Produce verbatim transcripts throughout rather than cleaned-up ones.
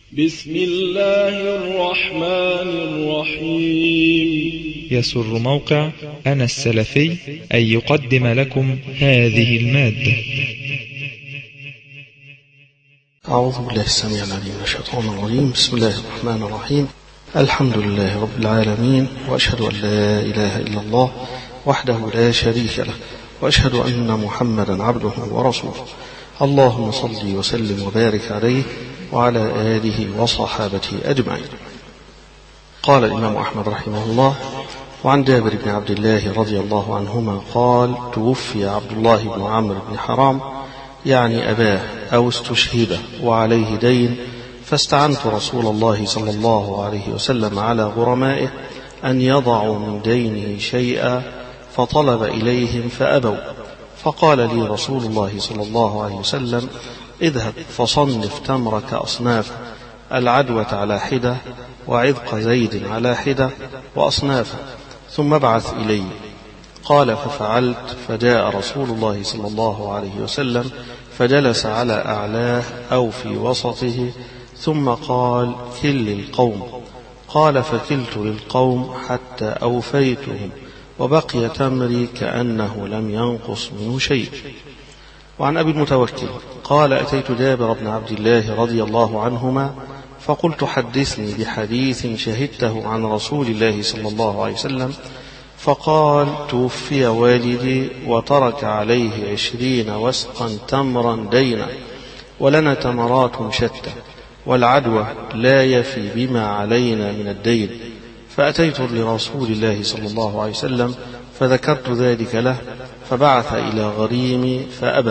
بسم الله الرحمن الرحيم. يسر موقع أنا السلفي أن يقدم لكم هذه المادة. أعوذ بالله السميع العليم من الشيطان الرجيم. بسم الله الرحمن الرحيم. الحمد لله رب العالمين، وأشهد أن لا إله إلا الله وحده لا شريك له، وأشهد أن محمدا عبده ورسوله. اللهم صل وسلم وبارك عليه وعلى آله وصحابته أجمعين. قال الإمام أحمد رحمه الله: وعن جابر بن عبد الله رضي الله عنهما قال: توفي عبد الله بن عمرو بن حرام يعني أباه أو استشهد وعليه دين، فاستعنت رسول الله صلى الله عليه وسلم على غرمائه أن يضعوا من دينه شيئا، فطلب إليهم فأبوا، فقال لي رسول الله صلى الله عليه وسلم: اذهب فصنف تمرك أصنافا، العدوة على حدة، وعذق زيد على حدة، وأصنافا، ثم ابعث إلي. قال: ففعلت، فجاء رسول الله صلى الله عليه وسلم فجلس على أعلاه أو في وسطه، ثم قال: كل القوم. قال: فكلت للقوم حتى أوفيتهم، وبقي تمري كأنه لم ينقص منه شيء. وعن أبي المتوكل قال: أتيت جابر بن عبد الله رضي الله عنهما فقلت: حدثني بحديث شهدته عن رسول الله صلى الله عليه وسلم. فقال: توفي والدي وترك عليه عشرين وسقا تمرا دينا، ولنا تمرات شتى، والعدوى لا يفي بما علينا من الدين. فأتيت لرسول الله صلى الله عليه وسلم فذكرت ذلك له، فبعث إلى غريمي فأبى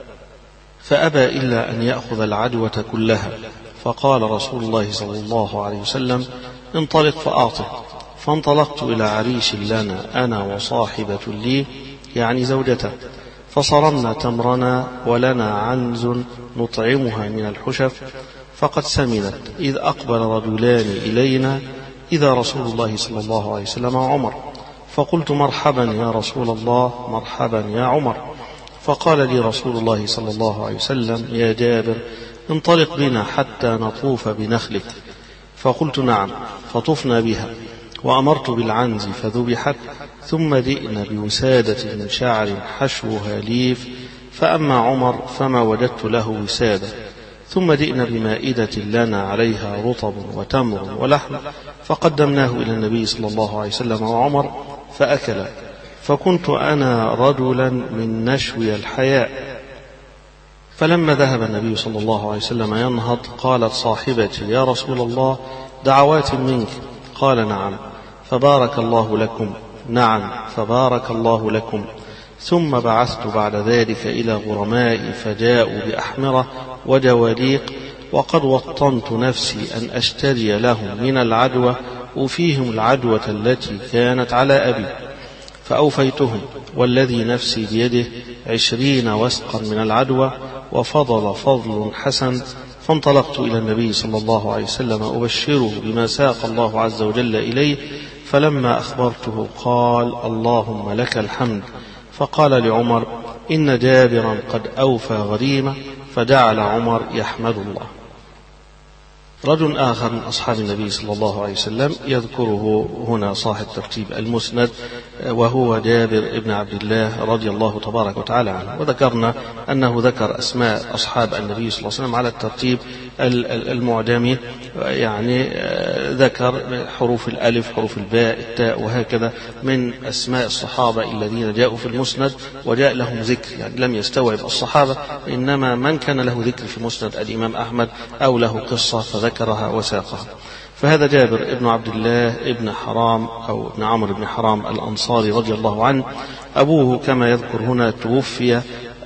فأبى إلا أن يأخذ العدوة كلها. فقال رسول الله صلى الله عليه وسلم: انطلق فأعطه. فانطلقت إلى عريش لنا أنا وصاحبة لي يعني زوجته، فصرمنا تمرنا ولنا عنز نطعمها من الحشف، فقد سمنت، إذ أقبل رجلان إلينا إذا رسول الله صلى الله عليه وسلم عمر. فقلت: مرحبا يا رسول الله، مرحبا يا عمر. فقال لي رسول الله صلى الله عليه وسلم: يا جابر، انطلق بنا حتى نطوف بنخلك. فقلت: نعم. فطفنا بها، وأمرت بالعنز فذبحت، ثم جئنا بوسادة من شعر حشوها ليف، فأما عمر فما وجدت له وسادة. ثم جئنا بمائدة لنا عليها رطب وتمر ولحم، فقدمناه إلى النبي صلى الله عليه وسلم وعمر فأكل. فكنت أنا رجلا من نشوي الحياء. فلما ذهب النبي صلى الله عليه وسلم ينهض قالت صاحبتي: يا رسول الله، دعوات منك. قال: نعم. فبارك الله لكم. نعم، فبارك الله لكم. ثم بعثت بعد ذلك إلى غرمائي فجاءوا بأحمرة ودواليق، وقد وطنت نفسي أن أشتري لهم من العدوة وفيهم العدوة التي كانت على أبي، فأوفيتهم، والذي نفسي بيده عشرين وسقا من العدوة، وفضل فضل حسن. فانطلقت إلى النبي صلى الله عليه وسلم أبشره بما ساق الله عز وجل إليه، فلما أخبرته قال: اللهم لك الحمد. فقال لعمر: إن جابرا قد أوفى غريمة. فجعل عمر يحمد الله. رجل آخر من أصحاب النبي صلى الله عليه وسلم يذكره هنا صاحب ترتيب المسند، وهو جابر بن عبد الله رضي الله تبارك وتعالى عنه. وذكرنا أنه ذكر أسماء أصحاب النبي صلى الله عليه وسلم على الترتيب المعجمي، يعني ذكر حروف الألف، حروف الباء، التاء، وهكذا من أسماء الصحابة الذين جاءوا في المسند وجاء لهم ذكر، يعني لم يستوعب الصحابة، إنما من كان له ذكر في مسند الإمام أحمد أو له قصة فذكرها وساقها. فهذا جابر ابن عبد الله ابن حرام أو ابن عمرو بن حرام الأنصاري رضي الله عنه. أبوه كما يذكر هنا توفي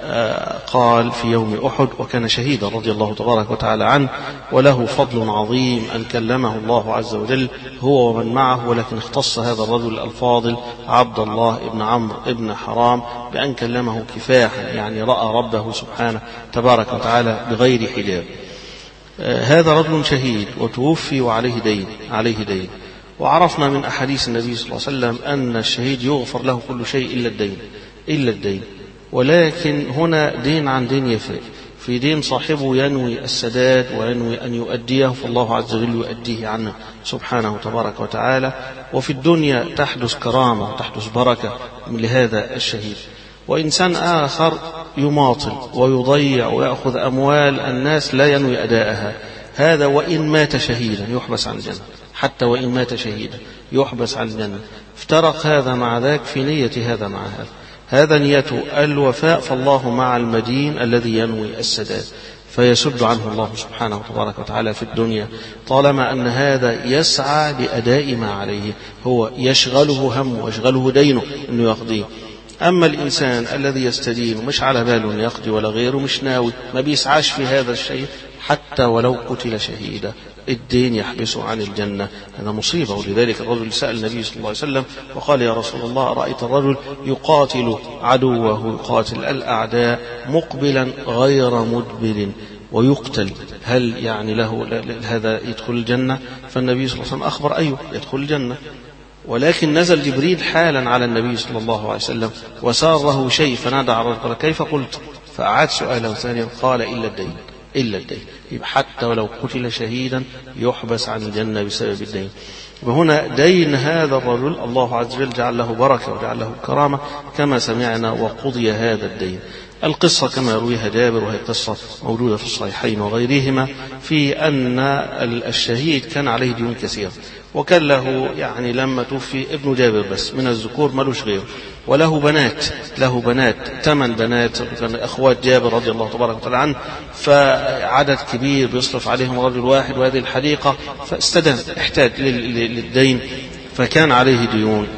قال في يوم أحد، وكان شهيدا رضي الله تبارك وتعالى عنه، وله فضل عظيم أن كلمه الله عز وجل هو ومن معه، ولكن اختص هذا الرجل الفاضل عبد الله ابن عمرو ابن حرام بأن كلمه كفاحا، يعني رأى ربه سبحانه تبارك وتعالى بغير حجاب. هذا رجل شهيد وتوفي وعليه دين عليه دين وعرفنا من أحاديث النبي صلى الله عليه وسلم أن الشهيد يغفر له كل شيء إلا الدين إلا الدين ولكن هنا دين عن دين يفرق. في دين صاحبه ينوي السداد وينوي أن يؤديه، فالله عز وجل يؤديه عنه سبحانه تبارك وتعالى. وفي الدنيا تحدث كرامة وتحدث بركة لهذا الشهيد. وإنسان آخر يماطل ويضيع ويأخذ أموال الناس لا ينوي أداءها، هذا وإن مات شهيدا يحبس عن الجنة، حتى وإن مات شهيدا يحبس عن الجنة. افترق هذا مع ذاك في نية هذا مع هذا، هذا نيته الوفاء، فالله مع المدين الذي ينوي السداد، فيسد عنه الله سبحانه وتبارك وتعالى في الدنيا، طالما أن هذا يسعى لأداء ما عليه، هو يشغله هم ويشغله دينه أنه يقضيه. أما الإنسان الذي يستدين مش على باله أن يقضي ولا غيره، مش ناوي، ما بيسعاش في هذا الشيء، حتى ولو قتل شهيدا الدين يحبسه عن الجنة، هذا مصيبة. ولذلك الرجل سأل النبي صلى الله عليه وسلم وقال: يا رسول الله، رأيت الرجل يقاتل عدوه، يقاتل الأعداء مقبلا غير مدبر ويقتل، هل يعني له هذا يدخل الجنة؟ فالنبي صلى الله عليه وسلم أخبر: أيوه يدخل الجنة. ولكن نزل جبريل حالا على النبي صلى الله عليه وسلم وساره شيء، فنادى على الرجل: كيف قلت؟ فأعاد سؤاله ثانيا، قال: إلا الدين، إلا الدين. يبقى حتى ولو قتل شهيدا يحبس عن الجنة بسبب الدين. وهنا دين هذا الرجل الله عز وجل جعل له بركة وجعل له كرامة كما سمعنا، وقضي هذا الدين. القصة كما يرويها جابر، وهي قصة موجودة في الصحيحين وغيرهما، في أن الشهيد كان عليه ديون كثيرة، وكان له يعني لما توفي ابن جابر بس من الذكور ملوش غيره، وله بنات، له بنات ثمان بنات كان أخوات جابر رضي الله تبارك وتعالى عنه، فعدد كبير بيصرف عليهم رجل واحد، وهذه الحديقة فاستدان، احتاج للدين، فكان عليه ديون.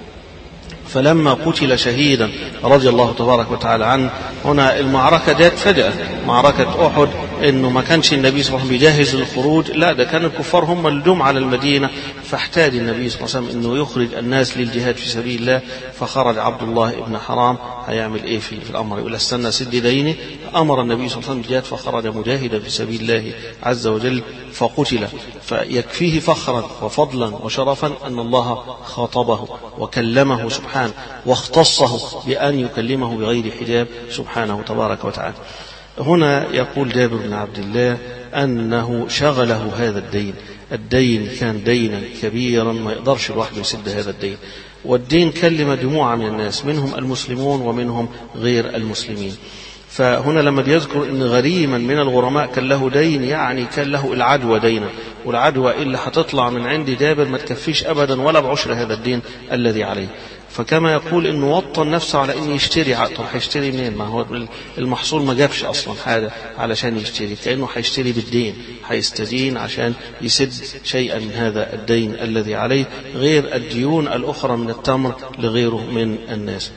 فلما قتل شهيدا رضي الله تبارك وتعالى عنه، هنا المعركة جاءت فجأة، معركة أحد، إنه ما كانش النبي صلى الله عليه وسلم بيجهز للخروج، لا ده كان الكفار هم اللي على المدينة، فاحتاج النبي صلى الله عليه وسلم إنه يخرج الناس للجهاد في سبيل الله. فخرج عبد الله بن حرام، هيعمل إيه في الأمر؟ يقول: استنى سد ديني. أمر النبي صلى الله عليه وسلم بالجهاد، فخرج مجاهدا في سبيل الله عز وجل فقتل. فيكفيه فخرا وفضلا وشرفا أن الله خاطبه وكلمه سبحانه، واختصه بأن يكلمه بغير حجاب سبحانه تبارك وتعالى. هنا يقول جابر بن عبد الله أنه شغله هذا الدين، الدين كان دينا كبيرا ما يقدرش الواحد يسد هذا الدين، والدين كلم جموعة من الناس، منهم المسلمون ومنهم غير المسلمين. فهنا لما بيذكر أن غريما من الغرماء كان له دين، يعني كان له العدوى دينا، والعدوى اللي هتطلع من عند جابر ما تكفيش أبدا ولا بعشر هذا الدين الذي عليه. فكما يقول إنه وطن نفسه على إنه يشتري عقد، هيشتري منين؟ ما هو المحصول ما جابش أصلا حاجة علشان يشتري، كأنه هيشتري بالدين، هيستدين عشان يسد شيئا من هذا الدين الذي عليه، غير الديون الأخرى من التمر لغيره من الناس.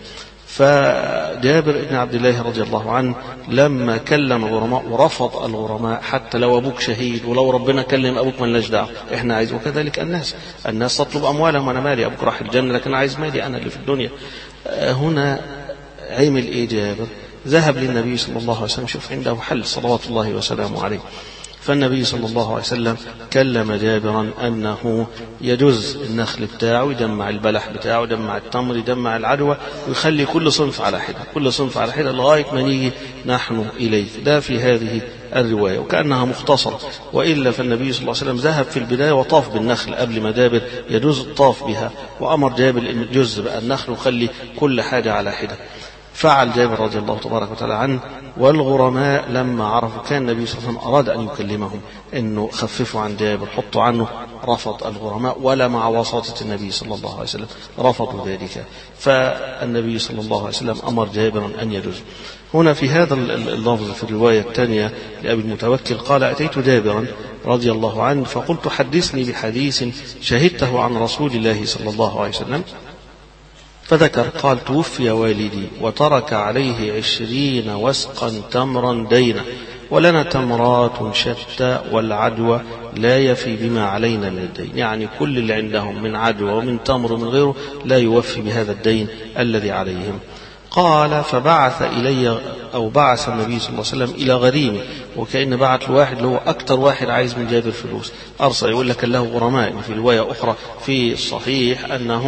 فجابر بن عبد الله رضي الله عنه لما كلم الغرماء ورفض الغرماء، حتى لو أبوك شهيد ولو ربنا كلم أبوك من لجدع إحنا عايز، وكذلك الناس الناس تطلب أموالهم، أنا مالي أبوك راح الجنة لكن عايز مالي أنا اللي في الدنيا. هنا عمل إيه جابر؟ ذهب للنبي صلى الله عليه وسلم، شوف عنده حل صلوات الله وسلامه عليه. فالنبي صلى الله عليه وسلم كلم جابرا أنه يجوز النخل بتاعه، يجمع البلح بتاعه، يجمع التمر، يجمع العدوى، ويخلي كل صنف على حدة، كل صنف على حدة لغاية ما نيجي نحن إليه. ده في هذه الرواية، وكأنها مختصرة، وإلا فالنبي صلى الله عليه وسلم ذهب في البداية وطاف بالنخل قبل ما جابر يجوز الطاف بها، وأمر جابر أن يجوز بقى النخل وخلي كل حاجة على حدة. فعل جابر رضي الله تبارك وتعالى عنه. والغرماء لما عرفوا كان النبي صلى الله عليه وسلم أراد أن يكلمهم إنه خففوا عن جابر، حطوا عنه، رفض الغرماء ولا مع وساطة النبي صلى الله عليه وسلم رفضوا ذلك. فالنبي صلى الله عليه وسلم أمر جابرا أن يجوز. هنا في هذا اللفظ في الرواية الثانية لأبي المتوكل قال: أتيت جابرا رضي الله عنه فقلت: حدثني بحديث شهدته عن رسول الله صلى الله عليه وسلم. فذكر قال: توفي والدي وترك عليه عشرين وسقا تمرا دينا، ولنا تمرات شتى والعدوى لا يفي بما علينا من الدين، يعني كل اللي عندهم من عدوى ومن تمر ومن غيره لا يوفي بهذا الدين الذي عليهم. قال: فبعث إلي أو بعث النبي صلى الله عليه وسلم إلى غريمه، وكأن بعث لواحد اللي هو أكتر واحد عايز من جابر فلوس، أرسل يقول لك له غرماء. في رواية أخرى في الصحيح أنه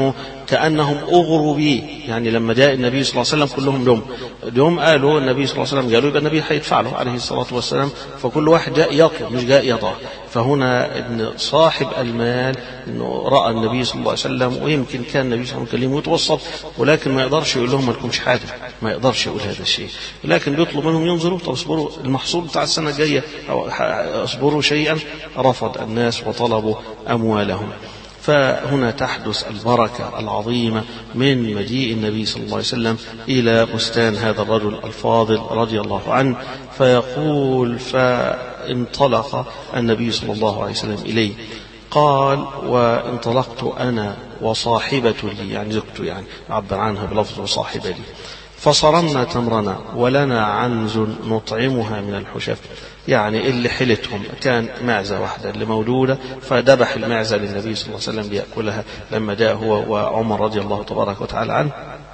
كأنهم أغروا به، يعني لما جاء النبي صلى الله عليه وسلم كلهم لهم لهم قالوا النبي صلى الله عليه وسلم، قالوا يبقى النبي هيدفع له عليه الصلاة والسلام، فكل واحد جاء يطلب مش جاء يضع. فهنا ابن صاحب المال انه رأى النبي صلى الله عليه وسلم، ويمكن كان النبي صلى الله عليه وسلم يتوسط، ولكن ما يقدرش يقول لهم ما لكمش حاجة، ما يقدرش يقول هذا الشيء، لكن بيطلب منهم ينظروا طب اصبروا المحصول بتاع السنة الجاية أو اصبروا شيئا. رفض الناس وطلبوا أموالهم. فهنا تحدث البركة العظيمة من مجيء النبي صلى الله عليه وسلم إلى بستان هذا الرجل الفاضل رضي الله عنه. فيقول فانطلق النبي صلى الله عليه وسلم إليه، قال وانطلقت أنا وصاحبة لي، يعني زوجته، يعني عبر عنها بلفظ وصاحبة لي، فصرمنا تمرنا ولنا عنز نطعمها من الحشف، يعني اللي حلتهم كان معزة واحدة اللي مولودة، فذبح المعزة للنبي صلى الله عليه وسلم ليأكلها لما جاء هو وعمر رضي الله تبارك وتعالى عنه.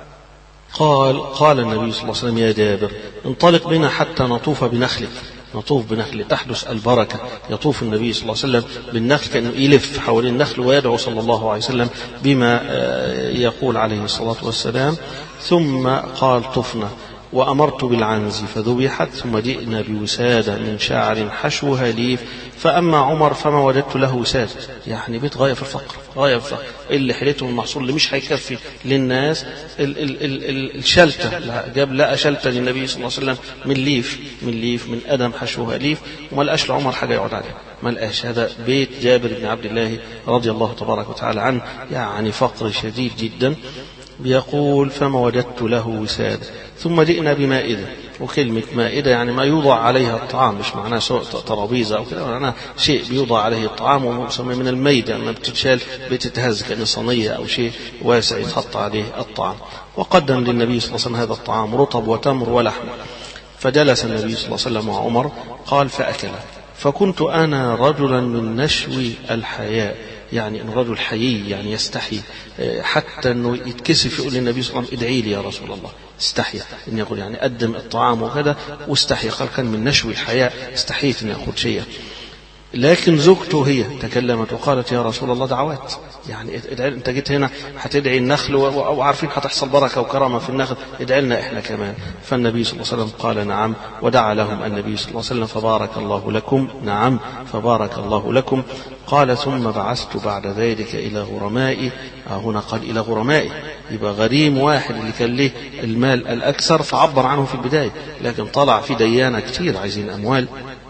قال قال النبي صلى الله عليه وسلم يا جابر انطلق بنا حتى نطوف بنخلك، نطوف بنخل تحدث البركة. يطوف النبي صلى الله عليه وسلم بالنخل كأنه يلف حول النخل ويدعو صلى الله عليه وسلم بما يقول عليه الصلاة والسلام. ثم قال طفنا وأمرت بالعنز فذبحت، ثم جئنا بوسادة من شعر حشوها ليف، فأما عمر فما وجدت له وسادة، يعني بيت غاية في الفقر، غاية في الفقر، اللي حلتهم المحصول اللي مش هيكفي للناس. ال ال ال ال الشلتة جاب لقى شلتة للنبي صلى الله عليه وسلم من ليف، من ليف من أدم حشوها ليف، وما لقاش لعمر حاجة يقعد عليها، ما لقاش. هذا بيت جابر بن عبد الله رضي الله تبارك وتعالى عنه، يعني فقر شديد جدا. بيقول فما وجدت له وساد. ثم جئنا بمائدة، وكلمة مائدة يعني ما يوضع عليها الطعام، مش معناه ترابيزة أو كده، معناه شيء بيوضع عليه الطعام، ومسمى من الميدة يعني ما بتتشال بتتهز كأن صينية أو شيء واسع يتحط عليه الطعام. وقدم للنبي صلى الله عليه وسلم هذا الطعام رطب وتمر ولحم. فجلس النبي صلى الله عليه وسلم مع عمر، قال فأكل. فكنت أنا رجلا من نشو الحياء، يعني ان رجل حيي يعني يستحي، حتى انه يتكسف يقول للنبي صلى الله عليه وسلم ادعي لي يا رسول الله، استحي ان يقول يعني قدم الطعام وكذا واستحي، قال كان من نشو الحياء، استحيت ان اخذ شيئا. لكن زوجته هي تكلمت وقالت يا رسول الله دعوات، يعني ادعي، انت جيت هنا هتدعي النخل وعارفين هتحصل بركه وكرامه في النخل، ادعي لنا احنا كمان. فالنبي صلى الله عليه وسلم قال نعم، ودعا لهم النبي صلى الله عليه وسلم فبارك الله لكم، نعم فبارك الله لكم. قال ثم بعثت بعد ذلك الى غرمائي، هنا قال الى غرمائي، يبقى غريم واحد اللي كان له المال الاكثر فعبر عنه في البدايه، لكن طلع في ديانه كتير عايزين اموال.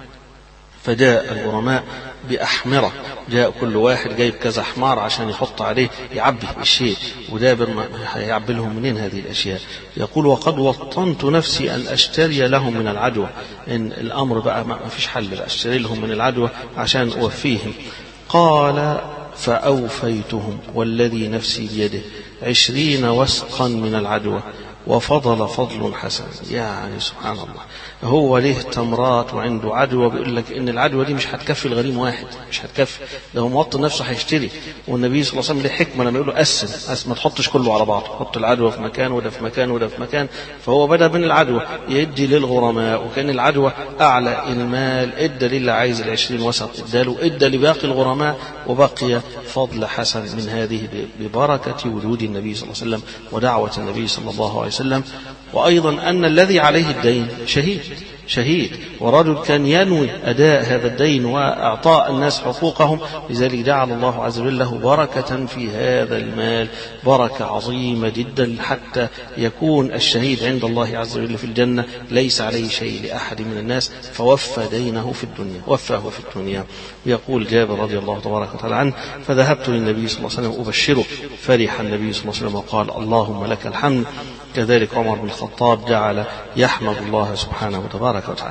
فجاء الغرماء بأحمرة، جاء كل واحد جايب كذا حمار عشان يحط عليه يعبي الشيء، ودابر هيعبي لهم منين هذه الأشياء. يقول وقد وطنت نفسي أن أشتري لهم من العدوى، إن الأمر بقى ما فيش حل بقى أشتري لهم من العدوى عشان أوفيهم. قال فأوفيتهم والذي نفسي بيده عشرين وسقا من العدوى وفضل فضل حسن. يعني سبحان الله، هو ليه تمرات وعنده عدوى، بيقول لك ان العدوى دي مش هتكفي الغريم واحد، مش هتكفي، ده هو موطن نفسه هيشتري. والنبي صلى الله عليه وسلم له حكمه لما يقول له قسم قسم، ما تحطش كله على بعض، حط العدوى في مكان وده في مكان وده في مكان. فهو بدا من العدوى يدي للغرماء، وكان العدوى اعلى المال، ادى للي عايز العشرين وسق اداله، ادى لباقي الغرماء، وبقي فضل حسن من هذه ببركه وجود النبي صلى الله عليه وسلم ودعوه النبي صلى الله عليه وسلم. وأيضا أن الذي عليه الدين شهيد، شهيد ورجل كان ينوي أداء هذا الدين وأعطاء الناس حقوقهم، لذلك جعل الله عز وجل له بركة في هذا المال، بركة عظيمة جدا، حتى يكون الشهيد عند الله عز وجل في الجنة ليس عليه شيء لأحد من الناس، فوفى دينه في الدنيا، وفاه في الدنيا. يقول جابر رضي الله تبارك وتعالى عنه فذهبت للنبي صلى الله عليه وسلم أبشره، فرح النبي صلى الله عليه وسلم وقال اللهم لك الحمد. كذلك عمر بن الخطاب جعل يحمد الله سبحانه وتبارك وتعالى.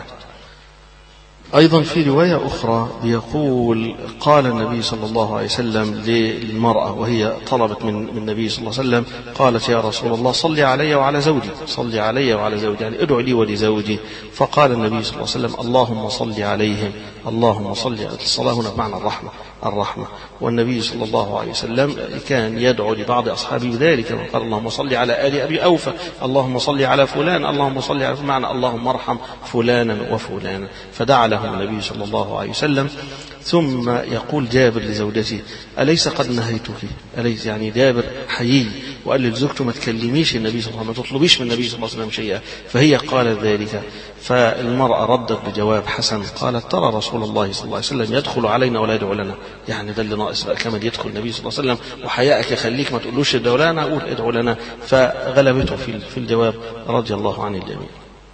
أيضا في رواية أخرى يقول قال النبي صلى الله عليه وسلم للمرأة وهي طلبت من النبي صلى الله عليه وسلم، قالت يا رسول الله صلي علي وعلى زوجي، صلي علي وعلى زوجي، يعني ادعو لي ولزوجي. فقال النبي صلى الله عليه وسلم اللهم صل عليهم، اللهم صل. الصلاة هنا بمعنى الرحمة، الرحمة. والنبي صلى الله عليه وسلم كان يدعو لبعض أصحابه بذلك، قال اللهم صل على آل أبي أوفى، اللهم صل على فلان، اللهم صل على، بمعنى اللهم ارحم فلانا وفلانا. فدعا لهم جعلهم النبي صلى الله عليه وسلم. ثم يقول جابر لزوجته: أليس قد نهيتك؟ أليس يعني جابر حيي وقال لزوجته: ما تكلميش النبي صلى الله عليه وسلم، ما تطلبيش من النبي صلى الله عليه وسلم شيئا. فهي قالت ذلك، فالمرأة ردت بجواب حسن قالت: ترى رسول الله صلى الله عليه وسلم يدخل علينا ولا يدعو لنا، يعني ده اللي ناقص بقى كمان يدخل النبي صلى الله عليه وسلم وحياءك يخليك ما تقولوش ادعو لنا، أقول ادعو لنا. فغلبته في الجواب رضي الله عن الجميع.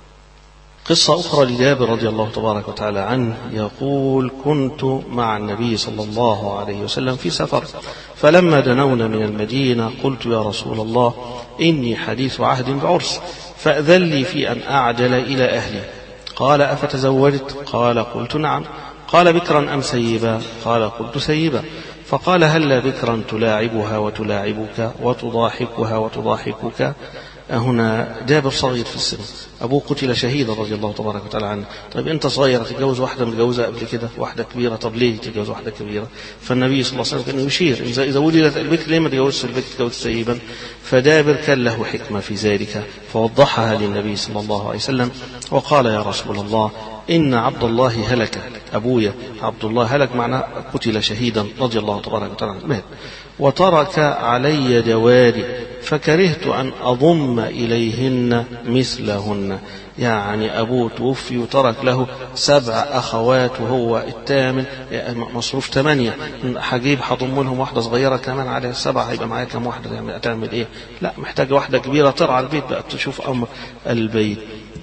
قصة أخرى لجابر رضي الله تبارك وتعالى عنه، يقول: كنت مع النبي صلى الله عليه وسلم في سفر، فلما دنونا من المدينة قلت: يا رسول الله، إني حديث عهد بعرس، فأذن لي في أن أعجل إلى أهلي. قال: أفتزوجت؟ قال: قلت: نعم. قال: بكرا أم سيبا؟ قال: قلت: سيبا. فقال: هلا بكرا تلاعبها وتلاعبك وتضاحكها وتضاحكك؟ هنا جابر صغير في السن، أبوه قتل شهيدا رضي الله تبارك وتعالى عنه. طيب أنت صغير تتجوز واحدة متجوزة قبل كده، واحدة كبيرة، طب ليه تتجوز واحدة كبيرة؟ فالنبي صلى الله عليه وسلم كان يشير: إذا ولدت البكر ليه ما تجوزش البكر، تجوز سيبا؟ فجابر كان له حكمة في ذلك فوضحها للنبي صلى الله عليه وسلم وقال: يا رسول الله، إن عبد الله هلك، أبويا عبد الله هلك، معناه قتل شهيدا رضي الله تبارك وتعالى عنه، مات، وترك علي جواري فكرهت أن أضم إليهن مثلهن. يعني أبوه توفي وترك له سبع أخوات وهو الثامن، مصروف ثمانية، هجيب هضم لهم واحدة صغيرة كمان على السبع، هيبقى معايا كم واحدة؟ يعني هتعمل إيه؟ لا، محتاجة واحدة كبيرة ترعى البيت بقى، تشوف أمر البيت.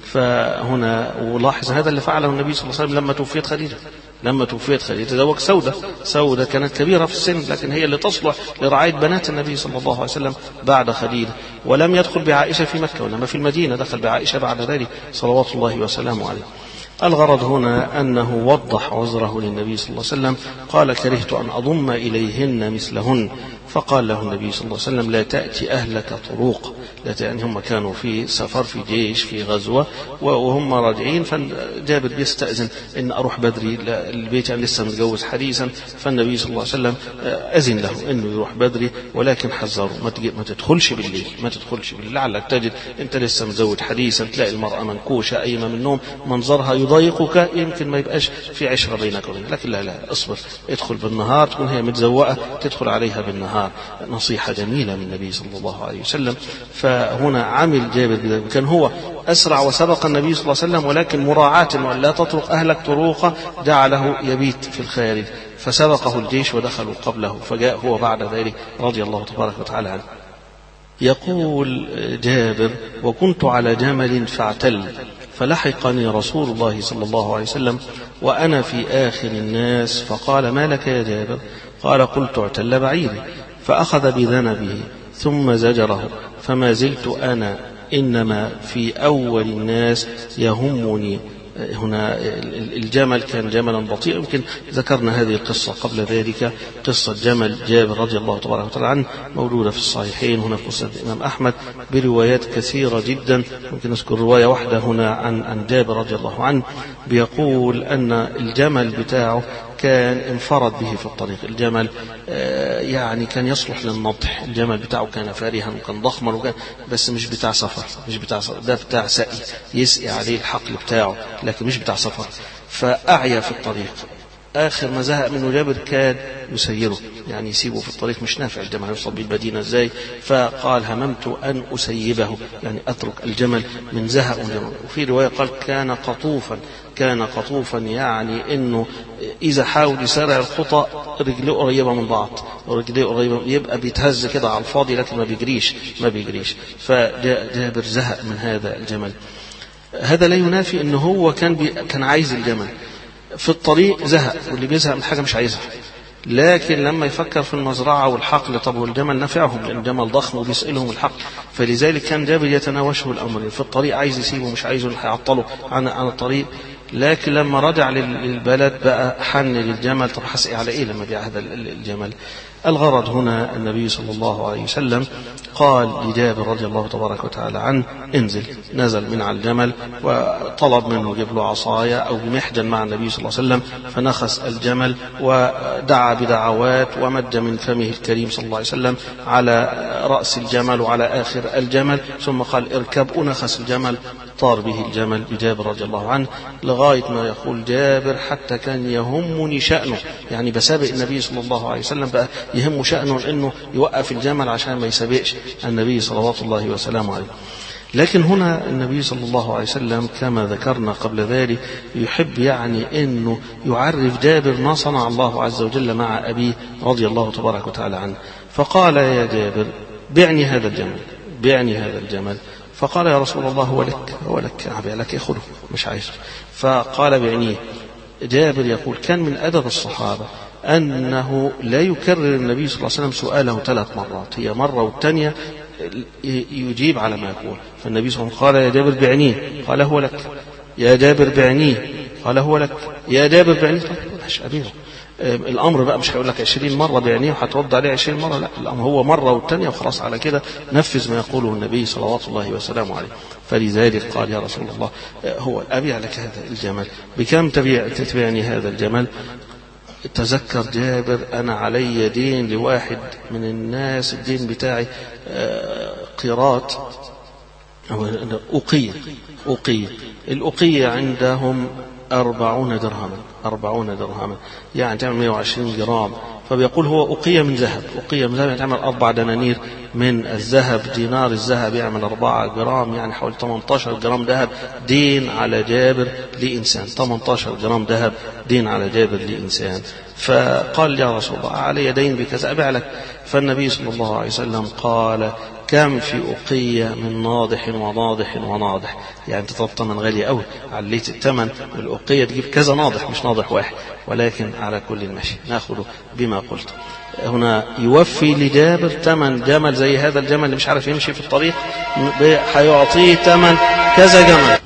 فهنا ولاحظ هذا اللي فعله النبي صلى الله عليه وسلم لما توفيت خديجة. لما توفيت خديجة تزوج سودة. سودة كانت كبيرة في السن، لكن هي اللي تصلح لرعاية بنات النبي صلى الله عليه وسلم بعد خديجة. ولم يدخل بعائشة في مكة وإنما في المدينة، دخل بعائشة بعد ذلك صلوات الله وسلامه عليه. الغرض هنا أنه وضح عذره للنبي صلى الله عليه وسلم، قال: كرهت أن أضم إليهن مثلهن. فقال له النبي صلى الله عليه وسلم: لا تأتي أهلك طروق. لا يعني هم كانوا في سفر، في جيش، في غزوة، وهم راجعين، فجابر بيستأذن إن أروح بدري، البيت يعني لسه متجوز حديثا، فالنبي صلى الله عليه وسلم أذن له إنه يروح بدري، ولكن حذره: ما تدخلش بالليل، ما تدخلش بالليل، لعلك تجد أنت لسه متزوج حديثا تلاقي المرأة منكوشة قايمة من النوم، منظرها يضايقك، يمكن ما يبقاش في عشرة بينك وبينها، لكن لا لا اصبر، ادخل بالنهار، تكون هي متزوقة تدخل عليها بالنهار. نصيحة جميلة من النبي صلى الله عليه وسلم. فهنا عمل جابر بذلك، كان هو أسرع وسبق النبي صلى الله عليه وسلم، ولكن مراعاة وأن لا تطرق أهلك طروقا جعله يبيت في الخارج، فسبقه الجيش ودخلوا قبله، فجاء هو بعد ذلك رضي الله تبارك وتعالى عنه. يقول جابر: وكنت على جمل فاعتل، فلحقني رسول الله صلى الله عليه وسلم وأنا في آخر الناس، فقال: ما لك يا جابر؟ قال: قلت: اعتل بعيري. فأخذ بذنبه ثم زجره، فما زلت أنا إنما في أول الناس يهمني. هنا الجمل كان جملا بطيء، يمكن ذكرنا هذه القصة قبل ذلك، قصة جمل جابر رضي الله تبارك وتعالى عنه، موجودة في الصحيحين، هنا في مسند الإمام أحمد بروايات كثيرة جدا. ممكن نذكر رواية واحدة هنا عن عن جابر رضي الله عنه، بيقول أن الجمل بتاعه كان انفرد به في الطريق. الجمل يعني كان يصلح للنضح، الجمل بتاعه كان فارها وكان ضخما وكان بس مش بتاع سفر، مش بتاع سفر، ده بتاع سقي يسقي عليه الحقل بتاعه، لكن مش بتاع سفر. فأعيا في الطريق، آخر ما زهق منه جابر كاد يسيره، يعني يسيبه في الطريق، مش نافع الجمل يوصل بالمدينة ازاي. فقال: هممت أن أسيبه، يعني أترك الجمل من زهق الجمل. وفي رواية قال: كان قطوفا، كان قطوفا يعني إنه إذا حاول يسارع الخطى رجليه قريبة من بعض، رجليه قريبة، يبقى بيتهز كده على الفاضي، لكن ما بيجريش ما بيجريش فجابر زهق من هذا الجمل. هذا لا ينافي إنه هو كان بي كان عايز الجمل في الطريق، زهق، واللي بيزهق من حاجة مش عايزها. لكن لما يفكر في المزرعة والحقل، طب والجمل نفعهم لأن الجمل ضخم وبيسألهم الحقل، فلذلك كان جابر يتناوشه الأمر، في الطريق عايز يسيبه، مش عايزه هيعطله عن عن الطريق. لكن لما رجع للبلد بقى حن للجمل، طب حسقي على إيه لما بيع هذا الجمل؟ الغرض هنا النبي صلى الله عليه وسلم قال لجابر رضي الله تبارك وتعالى عنه: انزل. نزل من على الجمل وطلب منه يجيب له عصاية أو بمحجن مع النبي صلى الله عليه وسلم، فنخس الجمل ودعا بدعوات ومد من فمه الكريم صلى الله عليه وسلم على رأس الجمل وعلى آخر الجمل، ثم قال: اركب. ونخس الجمل فطار به الجمل بجابر رضي الله عنه، لغاية ما يقول جابر حتى كان يهمني شأنه، يعني بسابق النبي صلى الله عليه وسلم بقى يهم شأنه أنه يوقف الجمل عشان ما يسابقش النبي صلوات الله وسلامه عليه. لكن هنا النبي صلى الله عليه وسلم كما ذكرنا قبل ذلك يحب يعني أنه يعرف جابر ما صنع الله عز وجل مع أبيه رضي الله تبارك وتعالى عنه. فقال يا جابر بعني هذا الجمل، بعني هذا الجمل. فقال يا رسول الله هو لك، هو لك أبيع لك، خذه مش عايز. فقال بعنيه. جابر يقول كان من أدب الصحابة أنه لا يكرر النبي صلى الله عليه وسلم سؤاله ثلاث مرات، هي مرة والثانية يجيب على ما يقول. فالنبي صلى الله عليه وسلم قال يا جابر بعنيه، قال هو لك. يا جابر بعنيه، قال هو لك. يا جابر بعنيه، مش أبيعه. الأمر بقى مش هيقول لك عشرين مرة بعنيه وهترد عليه عشرين مرة، لا، الأمر هو مرة والثانية وخلاص على كده نفذ ما يقوله النبي صلوات الله وسلامه عليه. فلذلك قال يا رسول الله هو أبيع لك هذا الجمل، بكم تبيع تتبعني هذا الجمل؟ تذكر جابر أنا علي دين لواحد من الناس، الدين بتاعي قيراط أو أقية، أقية الأقية عندهم أربعون درهما، أربعون درهما يعني تعمل مئة وعشرين جرام. فبيقول هو أقية من ذهب، أقية من ذهب يعني تعمل أربع دنانير من الذهب، دينار الذهب يعمل أربعة جرام يعني حوالي ثمانية عشر جرام ذهب دين على جابر لإنسان، ثمانية عشر جرام ذهب دين على جابر لإنسان. فقال يا رسول الله علي دين بكذا أبيع لك. فالنبي صلى الله عليه وسلم قال كم في أقية من ناضح وناضح وناضح، يعني تطلب ثمن غالي قوي، عليت الثمن الأقية تجيب كذا ناضح مش ناضح واحد، ولكن على كل المشي ناخذه بما قلت. هنا يوفي لجابر ثمن جمل زي هذا الجمل اللي مش عارف يمشي في الطريق، هيعطيه ثمن كذا جمل.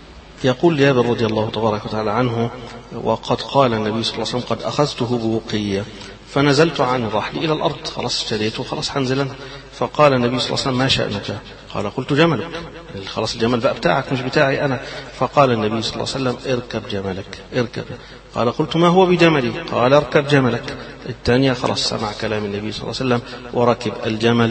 يقول جابر رضي الله تبارك وتعالى عنه وقد قال النبي صلى الله عليه وسلم قد أخذته بوقية فنزلت عن الرحل إلى الأرض، خلاص اشتريته خلاص هنزل أنا. فقال النبي صلى الله عليه وسلم ما شأنك؟ قال قلت جملك، خلاص الجمل بقى بتاعك مش بتاعي أنا. فقال النبي صلى الله عليه وسلم اركب جملك، اركب. قال قلت ما هو بجملي؟ قال اركب جملك. الثانية خلاص سمع كلام النبي صلى الله عليه وسلم وركب الجمل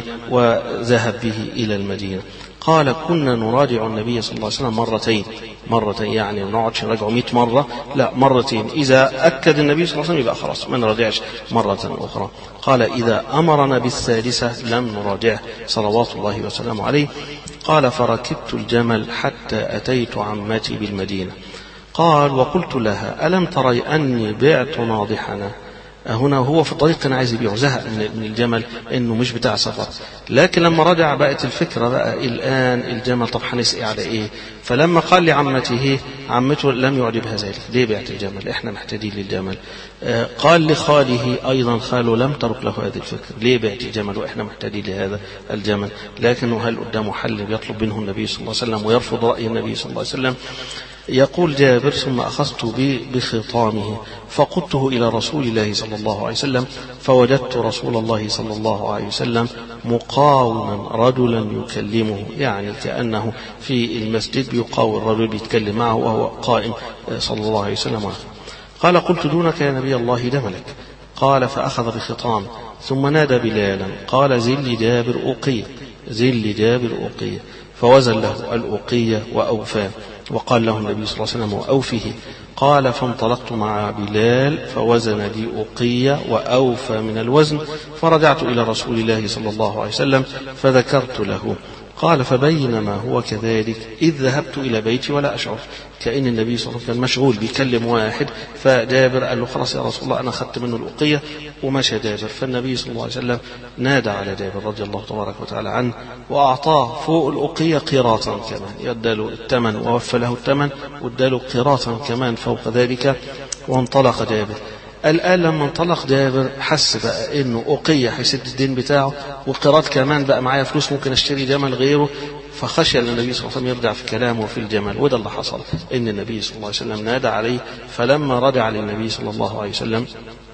وذهب به إلى المدينة. قال كنا نراجع النبي صلى الله عليه وسلم مرتين، مرتين يعني ما نقعدش نراجعه مئة مرة، لا مرتين. إذا أكد النبي صلى الله عليه وسلم يبقى خلاص ما نراجعش مرة أخرى. قال إذا أمرنا بالثالثة لم نراجعه صلوات الله وسلامه عليه. قال فركبت الجمل حتى أتيت عمتي بالمدينة. قال وقلت لها ألم تري أني بعت ناضحنا؟ هنا هو في الطريق كان عايز يبيعه، زهق من الجمل انه مش بتاع سفر. لكن لما رجع بقت الفكرة بقى الآن الجمل طب هنسقي على ايه؟ فلما قال لعمته، عمته لم يعجبها ذلك، ليه بعت الجمل؟ احنا محتاجين للجمل. آه قال لخاله ايضا، خاله لم ترك له هذه الفكرة، ليه بعت الجمل واحنا محتاجين لهذا الجمل؟ لكنه هل قدامه حل يطلب منه النبي صلى الله عليه وسلم ويرفض رأي النبي صلى الله عليه وسلم؟ يقول جابر ثم أخذت بخطامه فقدته إلى رسول الله صلى الله عليه وسلم فوجدت رسول الله صلى الله عليه وسلم مقاوما رجلا يكلمه، يعني كأنه في المسجد بيقاوم الرجل بيتكلم معه وهو قائم صلى الله عليه وسلم. قال قلت دونك يا نبي الله دملك. قال فأخذ بخطام ثم نادى بلالا قال زل جابر أوقية، زل جابر أوقية، فوزن له الأوقية وأوفاه. وقال له النبي صلى الله عليه وسلم وأوفه. قال فانطلقت مع بلال فوزن لي أوقية وأوفى من الوزن، فرجعت إلى رسول الله صلى الله عليه وسلم فذكرت له. قال فبينما هو كذلك إذ ذهبت إلى بيتي ولا أشعر، كأن النبي صلى الله عليه وسلم مشغول بيكلم واحد، فجابر قال له خلاص يا رسول الله أنا أخذت منه الأوقية ومشى جابر. فالنبي صلى الله عليه وسلم نادى على جابر رضي الله تبارك وتعالى عنه وأعطاه فوق الأوقية قيراطا كمان، يداله الثمن ووفى له الثمن واداله قيراطا كمان فوق ذلك، وانطلق جابر. الآن لما انطلق جابر حس بقى انه أوقية هيسد الدين بتاعه وقيراط كمان، بقى معايا فلوس ممكن اشتري جمل غيره، فخشي ان النبي صلى الله عليه وسلم يرجع في كلامه في الجمل. وده اللي حصل، ان النبي صلى الله عليه وسلم نادى عليه، فلما رجع للنبي صلى الله عليه وسلم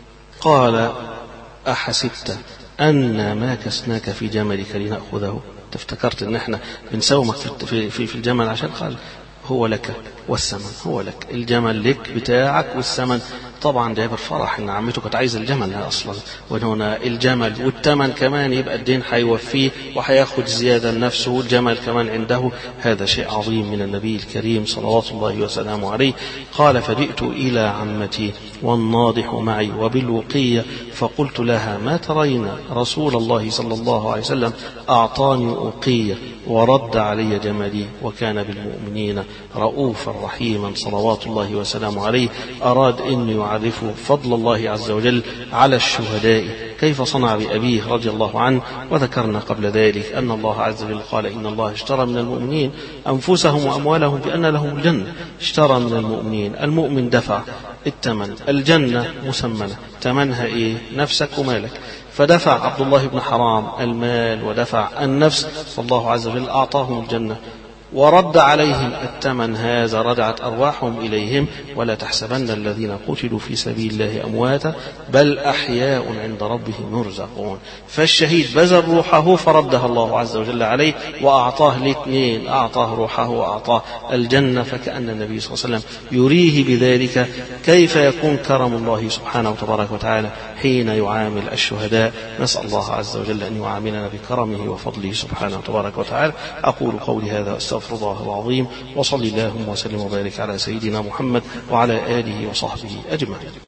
قال أحسبت أن ما كسناك في جملك لنأخذه؟ تفتكرت ان احنا بنساومك في, في, في الجمل عشان؟ قال هو لك والثمن، هو لك الجمل لك بتاعك والثمن طبعا جابر فرح ان عمته كانت عايزه الجمل اصلا، وان هنا الجمل والثمن كمان يبقى الدين هيوفيه وهياخد زياده لنفسه، والجمل كمان عنده. هذا شيء عظيم من النبي الكريم صلوات الله وسلامه عليه. قال: فجئت الى عمتي والناضح معي وبالوقيه فقلت لها: ما ترين رسول الله صلى الله عليه وسلم اعطاني وقيه ورد علي جملي وكان بالمؤمنين رؤوفا رحيما صلوات الله وسلامه عليه. أراد أن يعرف فضل الله عز وجل على الشهداء كيف صنع بأبيه رضي الله عنه. وذكرنا قبل ذلك أن الله عز وجل قال: إن الله اشترى من المؤمنين أنفسهم وأموالهم بأن لهم الجنة. اشترى من المؤمنين، المؤمن دفع الثمن، الجنة مسمنة ثمنها إيه؟ نفسك ومالك. فدفع عبد الله بن حرام المال ودفع النفس، فالله عز وجل أعطاهم الجنة ورد عليهم الثمن هذا، رجعت أرواحهم إليهم. ولا تحسبن الذين قتلوا في سبيل الله أمواتا بل أحياء عند ربهم يرزقون. فالشهيد بذل روحه فردها الله عز وجل عليه وأعطاه الاثنين، أعطاه روحه وأعطاه الجنة. فكأن النبي صلى الله عليه وسلم يريه بذلك كيف يكون كرم الله سبحانه وتبارك وتعالى حين يعامل الشهداء. نسأل الله عز وجل أن يعاملنا بكرمه وفضله سبحانه وتبارك وتعالى. أقول قولي هذا أستغفر الله العظيم، وصلي اللهم وسلم وبارك على سيدنا محمد وعلى آله وصحبه أجمعين.